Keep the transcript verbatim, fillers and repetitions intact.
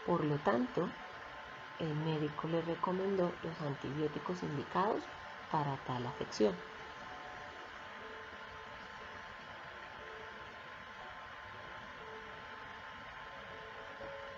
Por lo tanto, el médico le recomendó los antibióticos indicados para tal afección.